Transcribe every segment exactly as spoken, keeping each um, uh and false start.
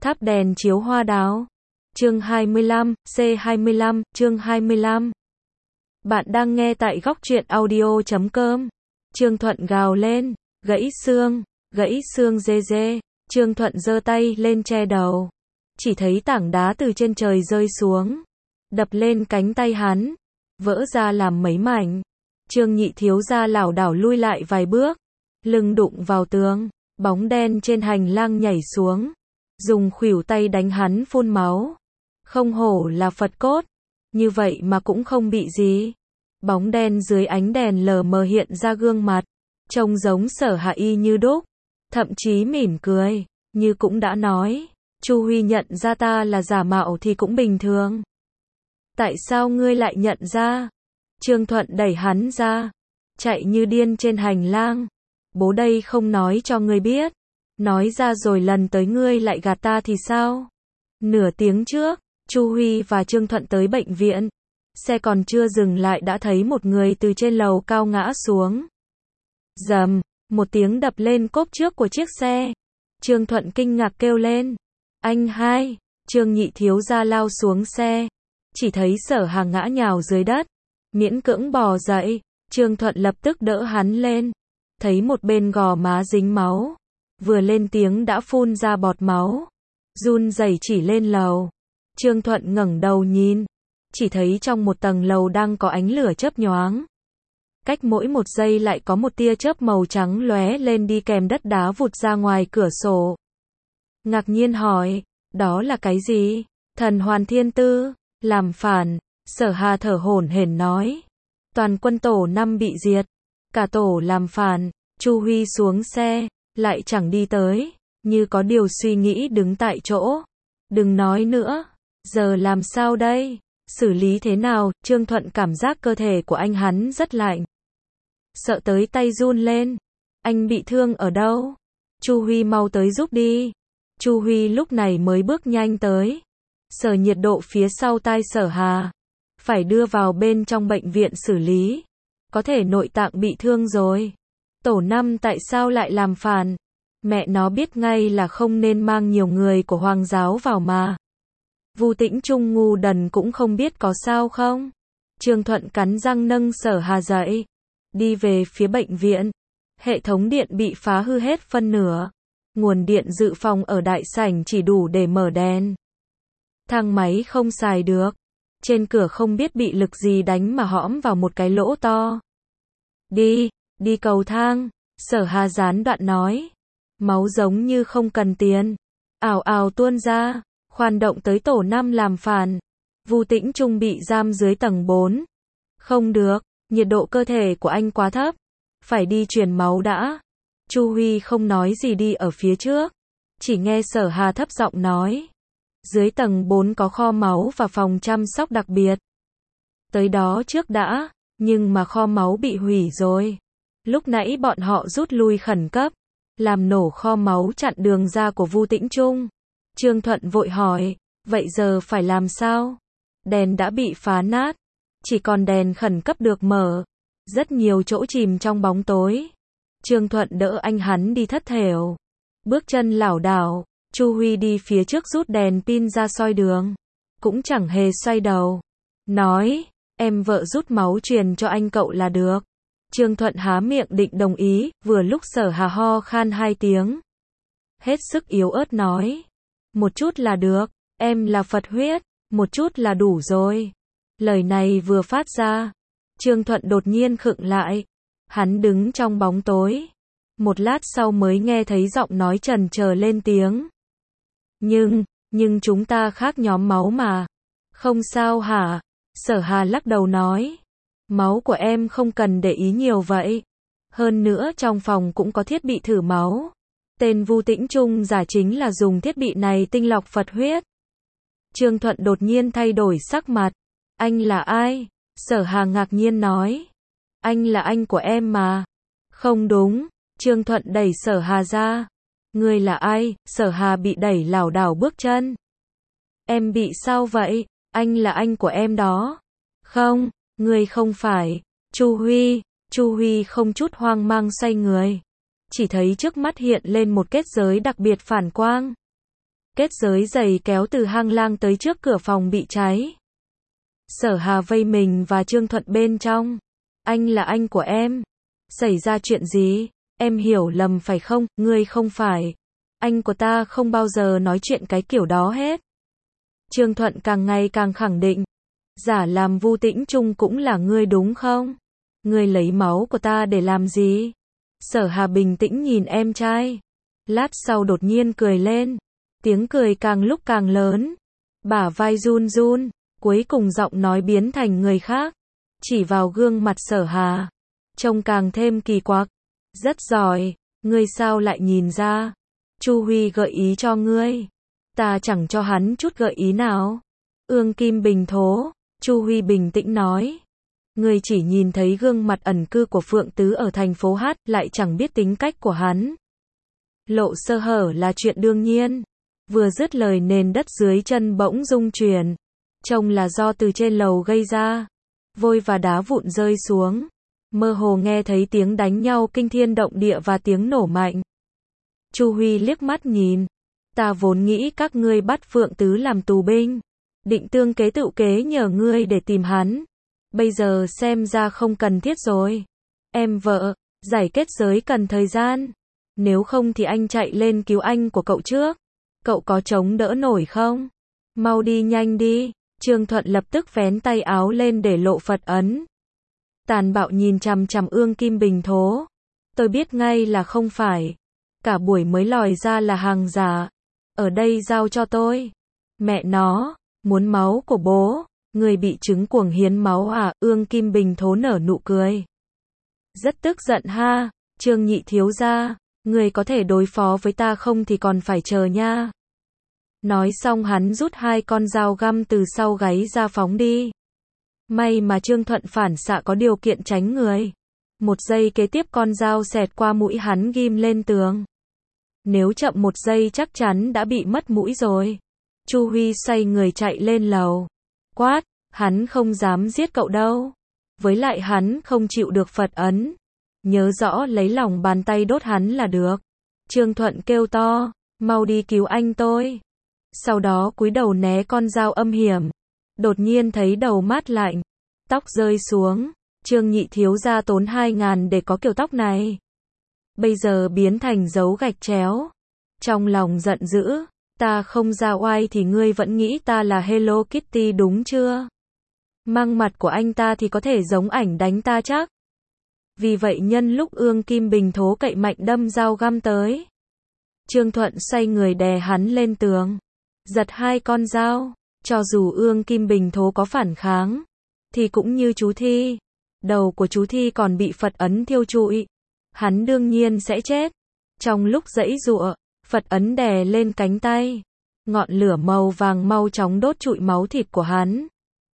Tháp đèn chiếu hoa đào. Chương hai mươi lăm, C hai mươi lăm, chương hai mươi lăm. Bạn đang nghe tại góc truyện audio chấm com. Trương Thuận gào lên, gãy xương, gãy xương dê dê. Trương Thuận giơ tay lên che đầu. Chỉ thấy tảng đá từ trên trời rơi xuống, đập lên cánh tay hắn, vỡ ra làm mấy mảnh. Trương Nhị thiếu gia lảo đảo lui lại vài bước, lưng đụng vào tường, bóng đen trên hành lang nhảy xuống, dùng khuỷu tay đánh hắn phun máu. Không hổ là Phật cốt, như vậy mà cũng không bị gì. Bóng đen dưới ánh đèn lờ mờ hiện ra gương mặt, trông giống Sở Hạ y như đúc, thậm chí mỉm cười, như cũng đã nói, Chu Huy nhận ra ta là giả mạo thì cũng bình thường. Tại sao ngươi lại nhận ra? Trương Thuận đẩy hắn ra, chạy như điên trên hành lang. Bố đây không nói cho ngươi biết, nói ra rồi lần tới ngươi lại gạt ta thì sao? Nửa tiếng trước, Chu Huy và Trương Thuận tới bệnh viện, xe còn chưa dừng lại đã thấy một người từ trên lầu cao ngã xuống. Rầm, một tiếng đập lên cốp trước của chiếc xe. Trương Thuận kinh ngạc kêu lên, anh hai. Trương Nhị thiếu gia lao xuống xe, chỉ thấy Sở Hà ngã nhào dưới đất, miễn cưỡng bò dậy. Trương Thuận lập tức đỡ hắn lên, thấy một bên gò má dính máu, vừa lên tiếng đã phun ra bọt máu, run rẩy chỉ lên lầu. Trương Thuận ngẩng đầu nhìn, chỉ thấy trong một tầng lầu đang có ánh lửa chớp nhoáng. Cách mỗi một giây lại có một tia chớp màu trắng lóe lên đi kèm đất đá vụt ra ngoài cửa sổ. Ngạc nhiên hỏi, đó là cái gì? Thần Hoàn Thiên Tư, làm phản. Sở Hà thở hổn hển nói, toàn quân tổ năm bị diệt, cả tổ làm phản. Chu Huy xuống xe, lại chẳng đi tới, như có điều suy nghĩ đứng tại chỗ. Đừng nói nữa, giờ làm sao đây? Xử lý thế nào? Trương Thuận cảm giác cơ thể của anh hắn rất lạnh, sợ tới tay run lên. Anh bị thương ở đâu? Chu Huy mau tới giúp đi. Chu Huy lúc này mới bước nhanh tới, sờ nhiệt độ phía sau tai Sở Hà. Phải đưa vào bên trong bệnh viện xử lý, có thể nội tạng bị thương rồi. Tổ năm tại sao lại làm phản? Mẹ nó biết ngay là không nên mang nhiều người của Hoàng giáo vào mà. Vu Tĩnh Trung ngu đần cũng không biết có sao không? Trương Thuận cắn răng nâng Sở Hà dậy, đi về phía bệnh viện. Hệ thống điện bị phá hư hết phân nửa, nguồn điện dự phòng ở đại sảnh chỉ đủ để mở đèn. Thang máy không xài được, trên cửa không biết bị lực gì đánh mà hõm vào một cái lỗ to. Đi, đi cầu thang. Sở Hà gián đoạn nói, máu giống như không cần tiền, ào ào tuôn ra. Khoan động tới tổ năm làm phản. Vu Tĩnh Trung bị giam dưới tầng bốn. Không được, nhiệt độ cơ thể của anh quá thấp, phải đi truyền máu đã. Chu Huy không nói gì đi ở phía trước, chỉ nghe Sở Hà thấp giọng nói, dưới tầng bốn có kho máu và phòng chăm sóc đặc biệt. Tới đó trước đã, nhưng mà kho máu bị hủy rồi. Lúc nãy bọn họ rút lui khẩn cấp, làm nổ kho máu chặn đường ra của Vu Tĩnh Trung. Trương Thuận vội hỏi, vậy giờ phải làm sao? Đèn đã bị phá nát, chỉ còn đèn khẩn cấp được mở, rất nhiều chỗ chìm trong bóng tối. Trương Thuận đỡ anh hắn đi thất thểu, bước chân lảo đảo. Chu Huy đi phía trước rút đèn pin ra soi đường, cũng chẳng hề xoay đầu, nói, em vợ rút máu truyền cho anh cậu là được. Trương Thuận há miệng định đồng ý, vừa lúc Sở Hà ho khan hai tiếng, hết sức yếu ớt nói, một chút là được, em là Phật huyết, một chút là đủ rồi. Lời này vừa phát ra, Trương Thuận đột nhiên khựng lại, hắn đứng trong bóng tối, một lát sau mới nghe thấy giọng nói trần chờ lên tiếng. Nhưng, nhưng chúng ta khác nhóm máu mà. Không sao hả? Sở Hà lắc đầu nói, máu của em không cần để ý nhiều vậy. Hơn nữa trong phòng cũng có thiết bị thử máu. Tên Vu Tĩnh Trung giả chính là dùng thiết bị này tinh lọc Phật huyết. Trương Thuận đột nhiên thay đổi sắc mặt. Anh là ai? Sở Hà ngạc nhiên nói. Anh là anh của em mà. Không đúng. Trương Thuận đẩy Sở Hà ra. Ngươi là ai? Sở Hà bị đẩy lảo đảo bước chân. Em bị sao vậy? Anh là anh của em đó. Không, ngươi không phải. Chu Huy. Chu Huy không chút hoang mang xoay người, chỉ thấy trước mắt hiện lên một kết giới đặc biệt phản quang. Kết giới giày kéo từ hang lang tới trước cửa phòng bị cháy. Sở Hà vây mình và Trương Thuận bên trong. Anh là anh của em. Xảy ra chuyện gì? Em hiểu lầm phải không? Ngươi không phải. Anh của ta không bao giờ nói chuyện cái kiểu đó hết. Trương Thuận càng ngày càng khẳng định. Giả làm Vu Tĩnh Trung cũng là ngươi đúng không? Ngươi lấy máu của ta để làm gì? Sở Hà bình tĩnh nhìn em trai. Lát sau đột nhiên cười lên. Tiếng cười càng lúc càng lớn. Bả vai run run. Cuối cùng giọng nói biến thành người khác. Chỉ vào gương mặt Sở Hà. Trông càng thêm kỳ quặc. Rất giỏi. Ngươi sao lại nhìn ra? Chu Huy gợi ý cho ngươi. Ta chẳng cho hắn chút gợi ý nào. Ương Kim Bình thố. Chu Huy bình tĩnh nói. Ngươi chỉ nhìn thấy gương mặt ẩn cư của Phượng Tứ ở thành phố Hát, lại chẳng biết tính cách của hắn. Lộ sơ hở là chuyện đương nhiên. Vừa dứt lời nền đất dưới chân bỗng rung chuyển. Trông là do từ trên lầu gây ra. Vôi và đá vụn rơi xuống. Mơ hồ nghe thấy tiếng đánh nhau kinh thiên động địa và tiếng nổ mạnh. Chu Huy liếc mắt nhìn. Ta vốn nghĩ các ngươi bắt Phượng Tứ làm tù binh. Định tương kế tự kế nhờ ngươi để tìm hắn. Bây giờ xem ra không cần thiết rồi. Em vợ, giải kết giới cần thời gian. Nếu không thì anh chạy lên cứu anh của cậu trước. Cậu có chống đỡ nổi không? Mau đi nhanh đi. Trương Thuận lập tức vén tay áo lên để lộ Phật ấn. Tàn bạo nhìn chằm chằm Ương Kim Bình thố. Tôi biết ngay là không phải. Cả buổi mới lòi ra là hàng giả. Ở đây giao cho tôi. Mẹ nó, muốn máu của bố. Người bị chứng cuồng hiến máu à? Ương Kim Bình thố nở nụ cười. Rất tức giận ha. Trương nhị thiếu gia, người có thể đối phó với ta không thì còn phải chờ nha. Nói xong hắn rút hai con dao găm từ sau gáy ra phóng đi. May mà Trương Thuận phản xạ có điều kiện tránh người. Một giây kế tiếp con dao xẹt qua mũi hắn ghim lên tường. Nếu chậm một giây chắc chắn đã bị mất mũi rồi. Chu Huy xoay người chạy lên lầu. Quát, hắn không dám giết cậu đâu. Với lại hắn không chịu được Phật ấn. Nhớ rõ lấy lòng bàn tay đốt hắn là được. Trương Thuận kêu to, mau đi cứu anh tôi. Sau đó cúi đầu né con dao âm hiểm. Đột nhiên thấy đầu mát lạnh. Tóc rơi xuống. Trương nhị thiếu gia tốn hai ngàn để có kiểu tóc này. Bây giờ biến thành dấu gạch chéo. Trong lòng giận dữ. Ta không ra oai thì ngươi vẫn nghĩ ta là Hello Kitty đúng chưa? Mang mặt của anh ta thì có thể giống ảnh đánh ta chắc. Vì vậy nhân lúc Ương Kim Bình thố cậy mạnh đâm dao găm tới. Trương Thuận xoay người đè hắn lên tường. Giật hai con dao. Cho dù Ương Kim Bình thố có phản kháng. Thì cũng như chú Thi. Đầu của chú Thi còn bị Phật ấn thiêu trụi. Hắn đương nhiên sẽ chết. Trong lúc giãy giụa, Phật ấn đè lên cánh tay. Ngọn lửa màu vàng mau chóng đốt trụi máu thịt của hắn.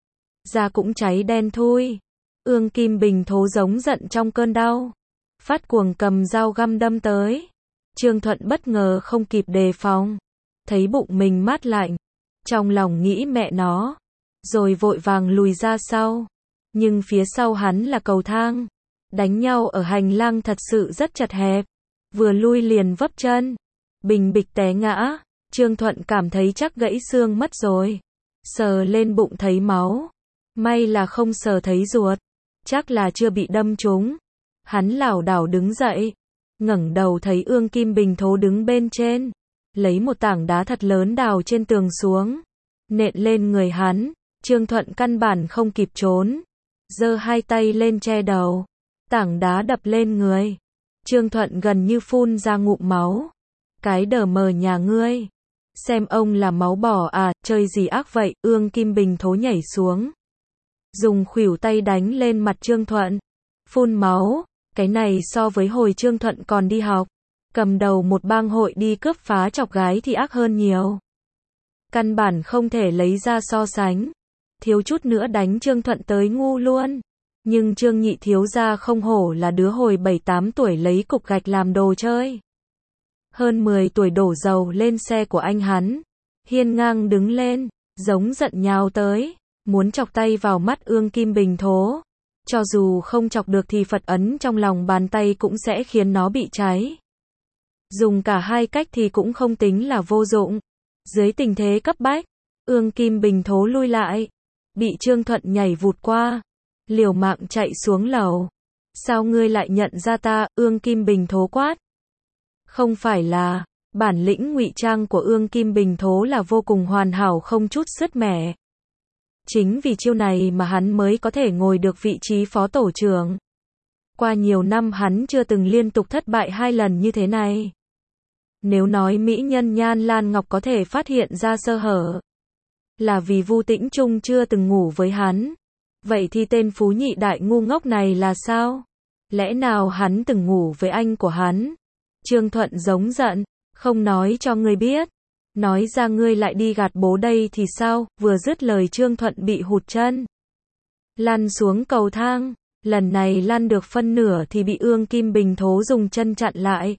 Da cũng cháy đen thui. Ương Kim Bình thố giống giận trong cơn đau. Phát cuồng cầm dao găm đâm tới. Trương Thuận bất ngờ không kịp đề phòng. Thấy bụng mình mát lạnh. Trong lòng nghĩ mẹ nó. Rồi vội vàng lùi ra sau. Nhưng phía sau hắn là cầu thang. Đánh nhau ở hành lang thật sự rất chật hẹp. Vừa lui liền vấp chân. Bình bịch té ngã. Trương Thuận cảm thấy chắc gãy xương mất rồi. Sờ lên bụng thấy máu. May là không sờ thấy ruột. Chắc là chưa bị đâm trúng. Hắn lảo đảo đứng dậy. Ngẩng đầu thấy Ương Kim Bình thố đứng bên trên. Lấy một tảng đá thật lớn đào trên tường xuống. Nện lên người hắn. Trương Thuận căn bản không kịp trốn. Giơ hai tay lên che đầu. Tảng đá đập lên người. Trương Thuận gần như phun ra ngụm máu. Cái đờ mờ nhà ngươi. Xem ông là máu bò à, chơi gì ác vậy? Ương Kim Bình thố nhảy xuống. Dùng khuỷu tay đánh lên mặt Trương Thuận. Phun máu. Cái này so với hồi Trương Thuận còn đi học. Cầm đầu một bang hội đi cướp phá chọc gái thì ác hơn nhiều. Căn bản không thể lấy ra so sánh. Thiếu chút nữa đánh Trương Thuận tới ngu luôn. Nhưng Trương nhị thiếu gia không hổ là đứa hồi bảy tám tuổi lấy cục gạch làm đồ chơi. Hơn mười tuổi đổ dầu lên xe của anh hắn. Hiên ngang đứng lên, giống giận nhào tới, muốn chọc tay vào mắt Ương Kim Bình thố. Cho dù không chọc được thì Phật ấn trong lòng bàn tay cũng sẽ khiến nó bị cháy. Dùng cả hai cách thì cũng không tính là vô dụng. Dưới tình thế cấp bách, Ương Kim Bình Thố lui lại, bị Trương Thuận nhảy vụt qua, liều mạng chạy xuống lầu. Sao ngươi lại nhận ra ta? Ương Kim Bình Thố quát. Không phải là, bản lĩnh ngụy trang của Ương Kim Bình Thố là vô cùng hoàn hảo không chút sứt mẻ. Chính vì chiêu này mà hắn mới có thể ngồi được vị trí phó tổ trưởng. Qua nhiều năm hắn chưa từng liên tục thất bại hai lần như thế này. Nếu nói mỹ nhân Nhan Lan Ngọc có thể phát hiện ra sơ hở, là vì Vu Tĩnh Trung chưa từng ngủ với hắn. Vậy thì tên phú nhị đại ngu ngốc này là sao? Lẽ nào hắn từng ngủ với anh của hắn? Trương Thuận giống giận, không nói cho ngươi biết. Nói ra ngươi lại đi gạt bố đây thì sao? Vừa dứt lời Trương Thuận bị hụt chân, lăn xuống cầu thang. Lần này lăn được phân nửa thì bị Ương Kim Bình Thố dùng chân chặn lại.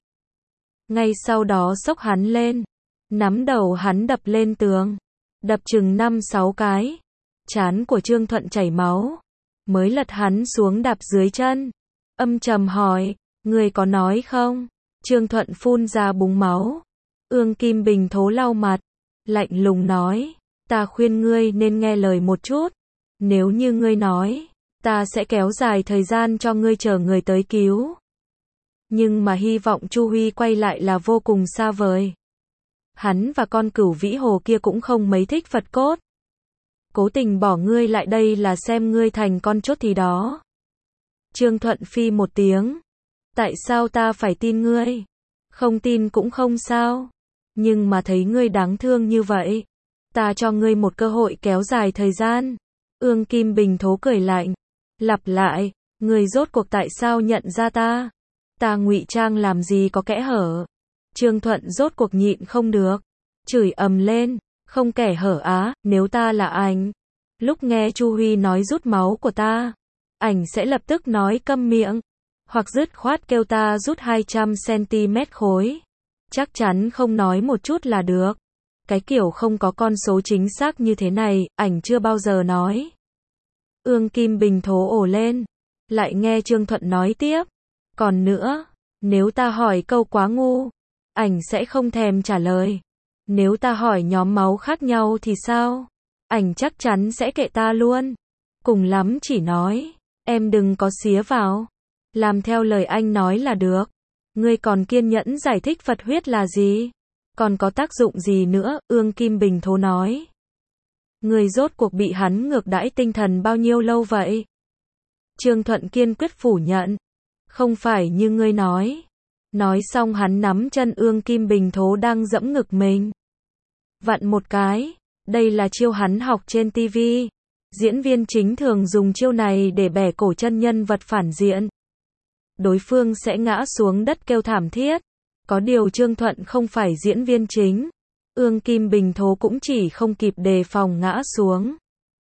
Ngay sau đó xốc hắn lên, nắm đầu hắn đập lên tường, đập chừng năm sáu cái. Trán của Trương Thuận chảy máu, mới lật hắn xuống đạp dưới chân. Âm trầm hỏi, ngươi có nói không? Trương Thuận phun ra búng máu. Ương Kim Bình Thố lau mặt, lạnh lùng nói, ta khuyên ngươi nên nghe lời một chút. Nếu như ngươi nói, ta sẽ kéo dài thời gian cho ngươi chờ người tới cứu. Nhưng mà hy vọng Chu Huy quay lại là vô cùng xa vời. Hắn và con cửu vĩ hồ kia cũng không mấy thích Phật cốt. Cố tình bỏ ngươi lại đây là xem ngươi thành con chốt thì đó. Trương Thuận phi một tiếng. Tại sao ta phải tin ngươi? Không tin cũng không sao. Nhưng mà thấy ngươi đáng thương như vậy, ta cho ngươi một cơ hội kéo dài thời gian. Ương Kim Bình Thố cười lạnh, lặp lại, ngươi rốt cuộc tại sao nhận ra ta? Ta ngụy trang làm gì có kẽ hở? Trương Thuận rốt cuộc nhịn không được, chửi ầm lên, không kẻ hở á, nếu ta là ảnh. Lúc nghe Chu Huy nói rút máu của ta, ảnh sẽ lập tức nói câm miệng, hoặc dứt khoát kêu ta rút hai trăm xăng-ti-mét khối. Chắc chắn không nói một chút là được. Cái kiểu không có con số chính xác như thế này, ảnh chưa bao giờ nói. Ương Kim Bình Thố ồ lên, lại nghe Trương Thuận nói tiếp. Còn nữa, nếu ta hỏi câu quá ngu, ảnh sẽ không thèm trả lời. Nếu ta hỏi nhóm máu khác nhau thì sao? Ảnh chắc chắn sẽ kệ ta luôn. Cùng lắm chỉ nói, em đừng có xía vào. Làm theo lời anh nói là được. Ngươi còn kiên nhẫn giải thích Phật huyết là gì? Còn có tác dụng gì nữa? Ương Kim Bình Thố nói. Ngươi rốt cuộc bị hắn ngược đãi tinh thần bao nhiêu lâu vậy? Trương Thuận kiên quyết phủ nhận. Không phải như ngươi nói. Nói xong hắn nắm chân Ương Kim Bình Thố đang dẫm ngực mình, vặn một cái. Đây là chiêu hắn học trên ti vi. Diễn viên chính thường dùng chiêu này để bẻ cổ chân nhân vật phản diện. Đối phương sẽ ngã xuống đất kêu thảm thiết. Có điều Trương Thuận không phải diễn viên chính. Ương Kim Bình Thố cũng chỉ không kịp đề phòng ngã xuống.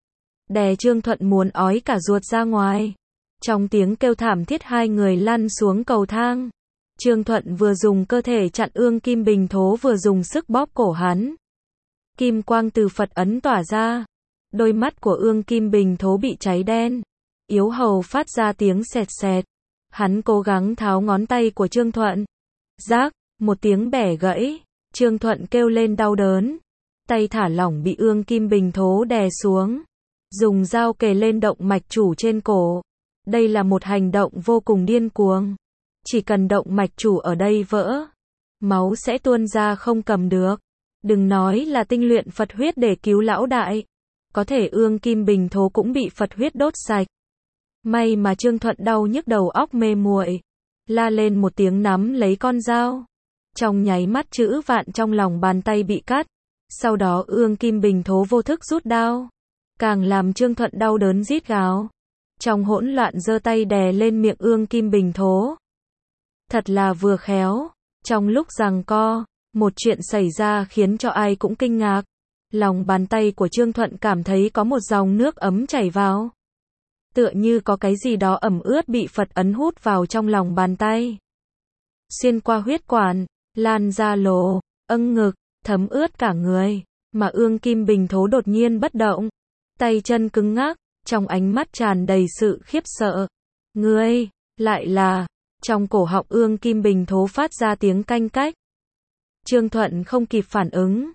Đè Trương Thuận muốn ói cả ruột ra ngoài. Trong tiếng kêu thảm thiết hai người lăn xuống cầu thang. Trương Thuận vừa dùng cơ thể chặn Ương Kim Bình Thố vừa dùng sức bóp cổ hắn. Kim quang từ Phật ấn tỏa ra. Đôi mắt của Ương Kim Bình Thố bị cháy đen. Yếu hầu phát ra tiếng sẹt sẹt. Hắn cố gắng tháo ngón tay của Trương Thuận. Rác, một tiếng bẻ gãy. Trương Thuận kêu lên đau đớn. Tay thả lỏng bị Ương Kim Bình Thố đè xuống. Dùng dao kề lên động mạch chủ trên cổ. Đây là một hành động vô cùng điên cuồng. Chỉ cần động mạch chủ ở đây vỡ, máu sẽ tuôn ra không cầm được. Đừng nói là tinh luyện Phật huyết để cứu lão đại. Có thể Ương Kim Bình Thố cũng bị Phật huyết đốt sạch. May mà Trương Thuận đau nhức đầu óc mê muội, la lên một tiếng nắm lấy con dao. Trong nháy mắt chữ vạn trong lòng bàn tay bị cắt. Sau đó Ương Kim Bình Thố vô thức rút đao. Càng làm Trương Thuận đau đớn rít gào. Trong hỗn loạn giơ tay đè lên miệng Ương Kim Bình Thố. Thật là vừa khéo. Trong lúc giằng co, một chuyện xảy ra khiến cho ai cũng kinh ngạc. Lòng bàn tay của Trương Thuận cảm thấy có một dòng nước ấm chảy vào. Tựa như có cái gì đó ẩm ướt bị Phật ấn hút vào trong lòng bàn tay. Xuyên qua huyết quản, lan ra lỗ, âng ngực, thấm ướt cả người. Mà Ương Kim Bình Thố đột nhiên bất động. Tay chân cứng ngắc, trong ánh mắt tràn đầy sự khiếp sợ. Ngươi, lại là... Trong cổ họng Ương Kim Bình Thố phát ra tiếng canh cách. Trương Thuận không kịp phản ứng.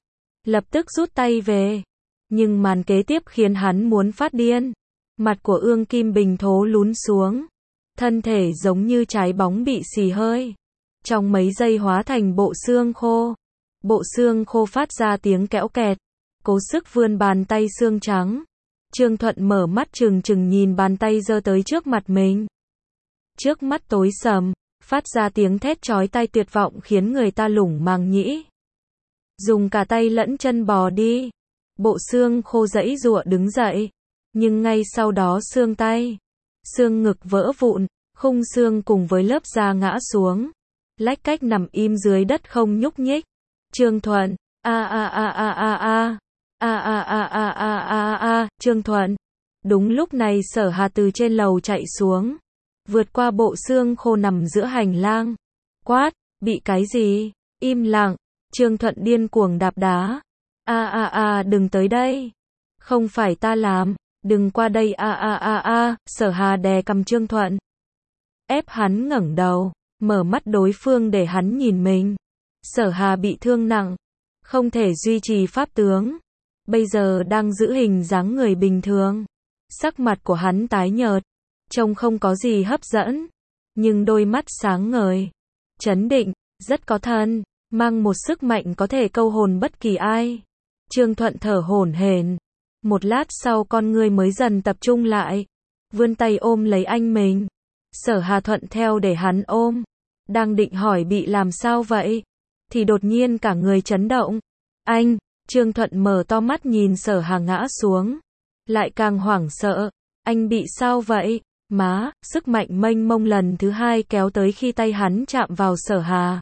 lập tức rút tay về. Nhưng màn kế tiếp khiến hắn muốn phát điên. Mặt của Ương Kim Bình Thố lún xuống. Thân thể giống như trái bóng bị xì hơi. Trong mấy giây hóa thành bộ xương khô. Bộ xương khô phát ra tiếng kẽo kẹt. Cố sức vươn bàn tay xương trắng. Trương Thuận mở mắt trừng trừng nhìn bàn tay giơ tới trước mặt mình. Trước mắt tối sầm, phát ra tiếng thét chói tai tuyệt vọng khiến người ta lủng màng nhĩ. Dùng cả tay lẫn chân bò đi. Bộ xương khô giãy giụa đứng dậy. Nhưng ngay sau đó xương tay, xương ngực vỡ vụn, khung xương cùng với lớp da ngã xuống. Lách cách nằm im dưới đất không nhúc nhích. Trương Thuận, a a a a a a, a a a a a a a, Trương Thuận. Đúng lúc này Sở Hà từ trên lầu chạy xuống. Vượt qua bộ xương khô nằm giữa hành lang. Quát, bị cái gì? Im lặng. Trương Thuận điên cuồng đạp đá. A a a, đừng tới đây. Không phải ta làm. Đừng qua đây a a a a, Sở Hà đè cầm Trương Thuận. Ép hắn ngẩng đầu, mở mắt đối phương để hắn nhìn mình. Sở Hà bị thương nặng, không thể duy trì pháp tướng. Bây giờ đang giữ hình dáng người bình thường. Sắc mặt của hắn tái nhợt, trông không có gì hấp dẫn. Nhưng đôi mắt sáng ngời, chấn định, rất có thân, mang một sức mạnh có thể câu hồn bất kỳ ai. Trương Thuận thở hổn hển. Một lát sau con người mới dần tập trung lại. Vươn tay ôm lấy anh mình. Sở Hà thuận theo để hắn ôm. Đang định hỏi bị làm sao vậy? Thì đột nhiên cả người chấn động. Anh, Trương Thuận mở to mắt nhìn Sở Hà ngã xuống. Lại càng hoảng sợ. Anh bị sao vậy? Má, sức mạnh mênh mông lần thứ hai kéo tới khi tay hắn chạm vào Sở Hà.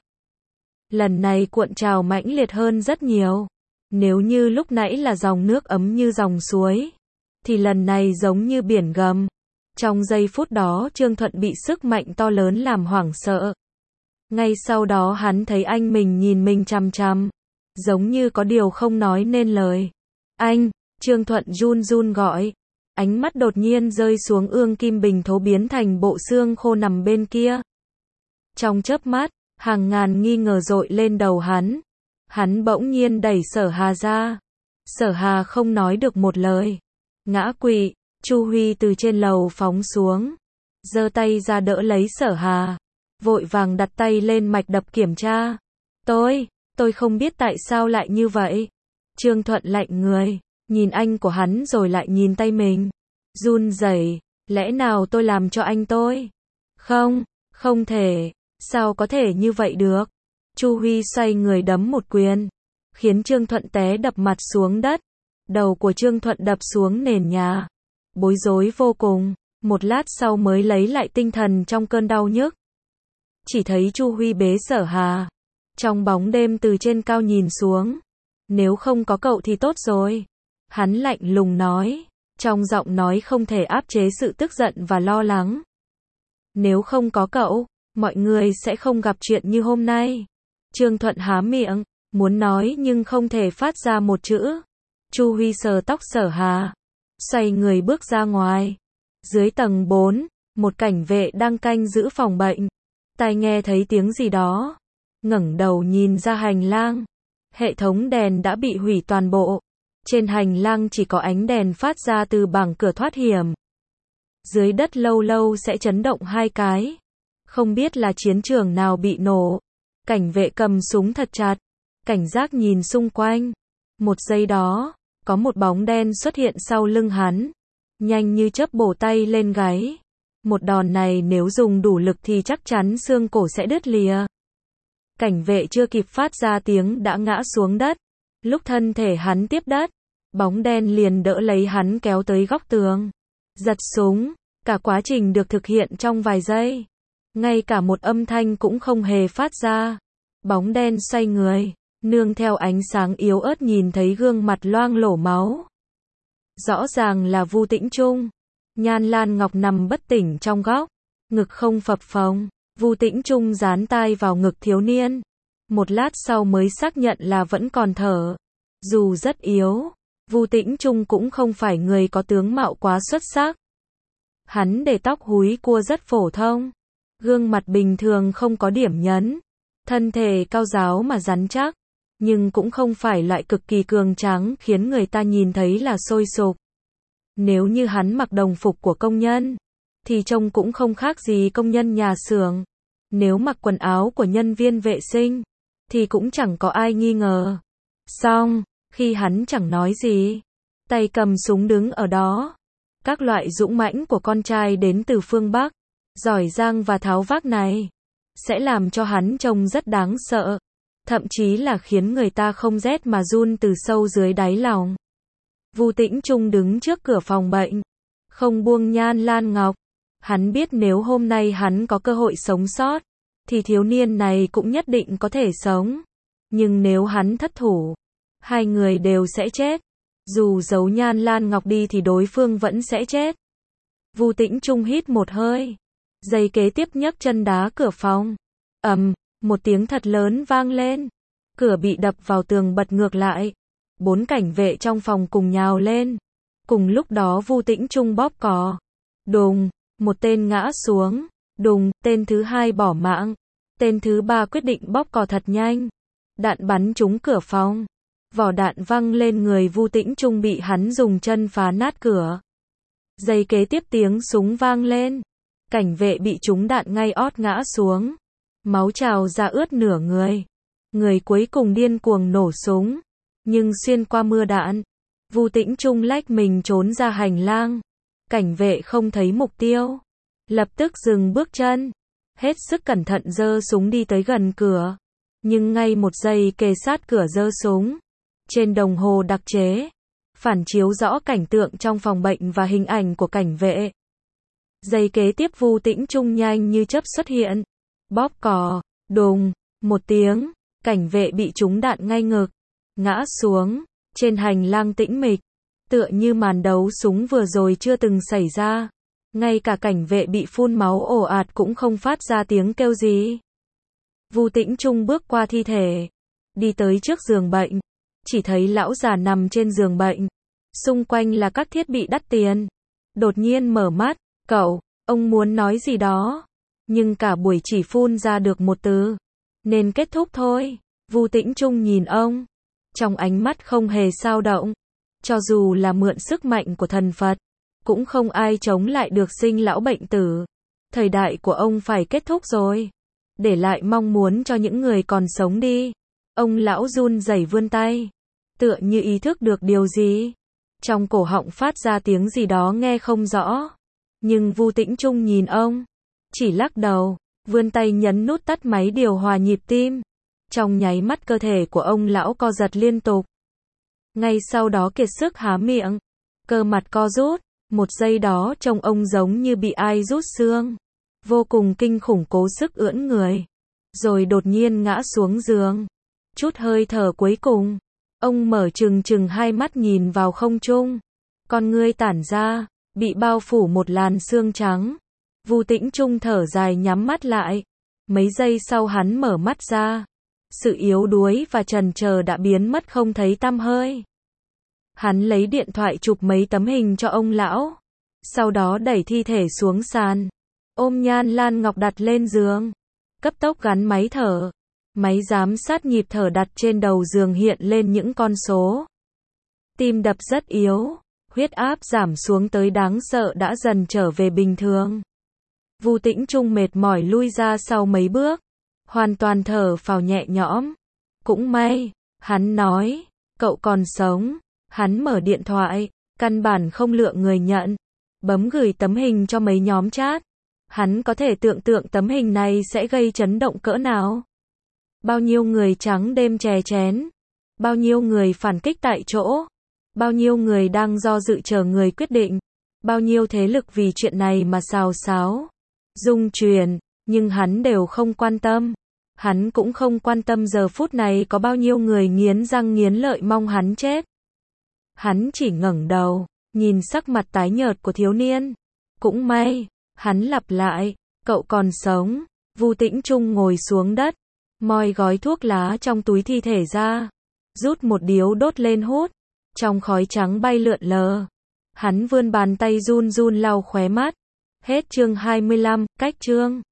Lần này cuộn trào mãnh liệt hơn rất nhiều. Nếu như lúc nãy là dòng nước ấm như dòng suối, thì lần này giống như biển gầm. Trong giây phút đó Trương Thuận bị sức mạnh to lớn làm hoảng sợ. Ngay sau đó hắn thấy anh mình nhìn mình chằm chằm, giống như có điều không nói nên lời. Anh, Trương Thuận run run gọi. Ánh mắt đột nhiên rơi xuống Ương Kim Bình Thố biến thành bộ xương khô nằm bên kia. Trong chớp mắt, hàng ngàn nghi ngờ dội lên đầu hắn. Hắn bỗng nhiên đẩy Sở Hà ra. Sở Hà không nói được một lời. Ngã quỵ, Chu Huy từ trên lầu phóng xuống. Giơ tay ra đỡ lấy Sở Hà. Vội vàng đặt tay lên mạch đập kiểm tra. Tôi, tôi không biết tại sao lại như vậy. Trương Thuận lạnh người, nhìn anh của hắn rồi lại nhìn tay mình. Run rẩy, lẽ nào tôi làm cho anh tôi? Không, không thể, sao có thể như vậy được? Chu Huy xoay người đấm một quyền, khiến Trương Thuận té đập mặt xuống đất. Đầu của Trương Thuận đập xuống nền nhà. Bối rối vô cùng, một lát sau mới lấy lại tinh thần trong cơn đau nhức. Chỉ thấy Chu Huy bế Sở Hà, trong bóng đêm từ trên cao nhìn xuống. Nếu không có cậu thì tốt rồi. Hắn lạnh lùng nói, trong giọng nói không thể áp chế sự tức giận và lo lắng. Nếu không có cậu, mọi người sẽ không gặp chuyện như hôm nay. Trương Thuận há miệng, muốn nói nhưng không thể phát ra một chữ. Chu Huy sờ tóc Sở Hà, xoay người bước ra ngoài. Dưới tầng bốn, một cảnh vệ đang canh giữ phòng bệnh. Tai nghe thấy tiếng gì đó, ngẩng đầu nhìn ra hành lang. Hệ thống đèn đã bị hủy toàn bộ. Trên hành lang chỉ có ánh đèn phát ra từ bảng cửa thoát hiểm. Dưới đất lâu lâu sẽ chấn động hai cái. Không biết là chiến trường nào bị nổ. Cảnh vệ cầm súng thật chặt, cảnh giác nhìn xung quanh. Một giây đó, có một bóng đen xuất hiện sau lưng hắn. Nhanh như chớp bổ tay lên gáy. Một đòn này nếu dùng đủ lực thì chắc chắn xương cổ sẽ đứt lìa. Cảnh vệ chưa kịp phát ra tiếng đã ngã xuống đất. Lúc thân thể hắn tiếp đất, bóng đen liền đỡ lấy hắn kéo tới góc tường. Giật súng, cả quá trình được thực hiện trong vài giây. Ngay cả một âm thanh cũng không hề phát ra. Bóng đen xoay người, nương theo ánh sáng yếu ớt nhìn thấy gương mặt loang lổ máu. Rõ ràng là Vu Tĩnh Trung. Nhan Lan Ngọc nằm bất tỉnh trong góc, ngực không phập phồng. Vu Tĩnh Trung dán tai vào ngực thiếu niên. Một lát sau mới xác nhận là vẫn còn thở. Dù rất yếu, Vu Tĩnh Trung cũng không phải người có tướng mạo quá xuất sắc. Hắn để tóc húi cua rất phổ thông. Gương mặt bình thường không có điểm nhấn. Thân thể cao ráo mà rắn chắc. nhưng cũng không phải loại cực kỳ cường tráng khiến người ta nhìn thấy là sôi sục. Nếu như hắn mặc đồng phục của công nhân, thì trông cũng không khác gì công nhân nhà xưởng. Nếu mặc quần áo của nhân viên vệ sinh, thì cũng chẳng có ai nghi ngờ. Xong, khi hắn chẳng nói gì, tay cầm súng đứng ở đó. Các loại dũng mãnh của con trai đến từ phương Bắc, giỏi giang và tháo vác này, sẽ làm cho hắn trông rất đáng sợ. Thậm chí là khiến người ta không rét mà run từ sâu dưới đáy lòng. Vu Tĩnh Trung đứng trước cửa phòng bệnh, không buông Nhan Lan Ngọc. Hắn biết nếu hôm nay hắn có cơ hội sống sót, thì thiếu niên này cũng nhất định có thể sống. Nhưng nếu hắn thất thủ, hai người đều sẽ chết. Dù giấu Nhan Lan Ngọc đi thì đối phương vẫn sẽ chết. Vu Tĩnh Trung hít một hơi. Giây kế tiếp nhấc chân đá cửa phòng. Ầm, một tiếng thật lớn vang lên. Cửa bị đập vào tường bật ngược lại. Bốn cảnh vệ trong phòng cùng nhào lên. Cùng lúc đó Vu Tĩnh Trung bóp cò. Đùng, một tên ngã xuống. Đùng, tên thứ hai bỏ mạng. Tên thứ ba quyết định bóp cò thật nhanh. Đạn bắn trúng cửa phòng. Vỏ đạn văng lên người Vu Tĩnh Trung bị hắn dùng chân phá nát cửa. Giây kế tiếp tiếng súng vang lên. Cảnh vệ bị trúng đạn ngay ót ngã xuống. Máu trào ra ướt nửa người. Người cuối cùng điên cuồng nổ súng. Nhưng xuyên qua mưa đạn, Vu Tĩnh Trung lách mình trốn ra hành lang. Cảnh vệ không thấy mục tiêu, lập tức dừng bước chân. Hết sức cẩn thận giơ súng đi tới gần cửa. Nhưng ngay một giây kề sát cửa giơ súng. Trên đồng hồ đặc chế, phản chiếu rõ cảnh tượng trong phòng bệnh và hình ảnh của cảnh vệ. Giây kế tiếp Vu Tĩnh Trung nhanh như chớp xuất hiện. Bóp cò, đùng, một tiếng, cảnh vệ bị trúng đạn ngay ngực. Ngã xuống, trên hành lang tĩnh mịch. Tựa như màn đấu súng vừa rồi chưa từng xảy ra. Ngay cả cảnh vệ bị phun máu ồ ạt cũng không phát ra tiếng kêu gì. Vu Tĩnh Trung bước qua thi thể, đi tới trước giường bệnh. Chỉ thấy lão già nằm trên giường bệnh. Xung quanh là các thiết bị đắt tiền. Đột nhiên mở mắt. Cậu, ông muốn nói gì đó. Nhưng cả buổi chỉ phun ra được một từ. Nên kết thúc thôi. Vu Tĩnh Trung nhìn ông. Trong ánh mắt không hề xao động. Cho dù là mượn sức mạnh của thần Phật, cũng không ai chống lại được sinh lão bệnh tử. Thời đại của ông phải kết thúc rồi. Để lại mong muốn cho những người còn sống đi. Ông lão run rẩy vươn tay. Tựa như ý thức được điều gì. Trong cổ họng phát ra tiếng gì đó nghe không rõ. Nhưng Vu Tĩnh Trung nhìn ông. Chỉ lắc đầu. Vươn tay nhấn nút tắt máy điều hòa nhịp tim. Trong nháy mắt cơ thể của ông lão co giật liên tục. Ngay sau đó kiệt sức há miệng. Cơ mặt co rút. Một giây đó trông ông giống như bị ai rút xương. Vô cùng kinh khủng cố sức ưỡn người. Rồi đột nhiên ngã xuống giường. Chút hơi thở cuối cùng. Ông mở trừng trừng hai mắt nhìn vào không trung. Con ngươi tản ra. Bị bao phủ một làn sương trắng. Vu Tĩnh Trung thở dài nhắm mắt lại. Mấy giây sau hắn mở mắt ra. Sự yếu đuối và chần chờ đã biến mất không thấy tăm hơi. Hắn lấy điện thoại chụp mấy tấm hình cho ông lão. Sau đó đẩy thi thể xuống sàn. Ôm Nhan Lan Ngọc đặt lên giường. Cấp tốc gắn máy thở. Máy giám sát nhịp thở đặt trên đầu giường hiện lên những con số. Tim đập rất yếu. Huyết áp giảm xuống tới đáng sợ đã dần trở về bình thường. Vu Tĩnh Trung mệt mỏi lui ra sau mấy bước. Hoàn toàn thở phào nhẹ nhõm. Cũng may, hắn nói, cậu còn sống. Hắn mở điện thoại, căn bản không lựa người nhận. Bấm gửi tấm hình cho mấy nhóm chat. Hắn có thể tưởng tượng tấm hình này sẽ gây chấn động cỡ nào. Bao nhiêu người trắng đêm chè chén. Bao nhiêu người phản kích tại chỗ. Bao nhiêu người đang do dự chờ người quyết định. Bao nhiêu thế lực vì chuyện này mà xào xáo. Dung truyền, nhưng hắn đều không quan tâm. Hắn cũng không quan tâm giờ phút này có bao nhiêu người nghiến răng nghiến lợi mong hắn chết. Hắn chỉ ngẩng đầu, nhìn sắc mặt tái nhợt của thiếu niên. Cũng may, hắn lặp lại, cậu còn sống. Vu Tĩnh Trung ngồi xuống đất, moi gói thuốc lá trong túi thi thể ra, rút một điếu đốt lên hút. Trong khói trắng bay lượn lờ, hắn vươn bàn tay run run lau khóe mắt. Hết chương hai mươi lăm, cách chương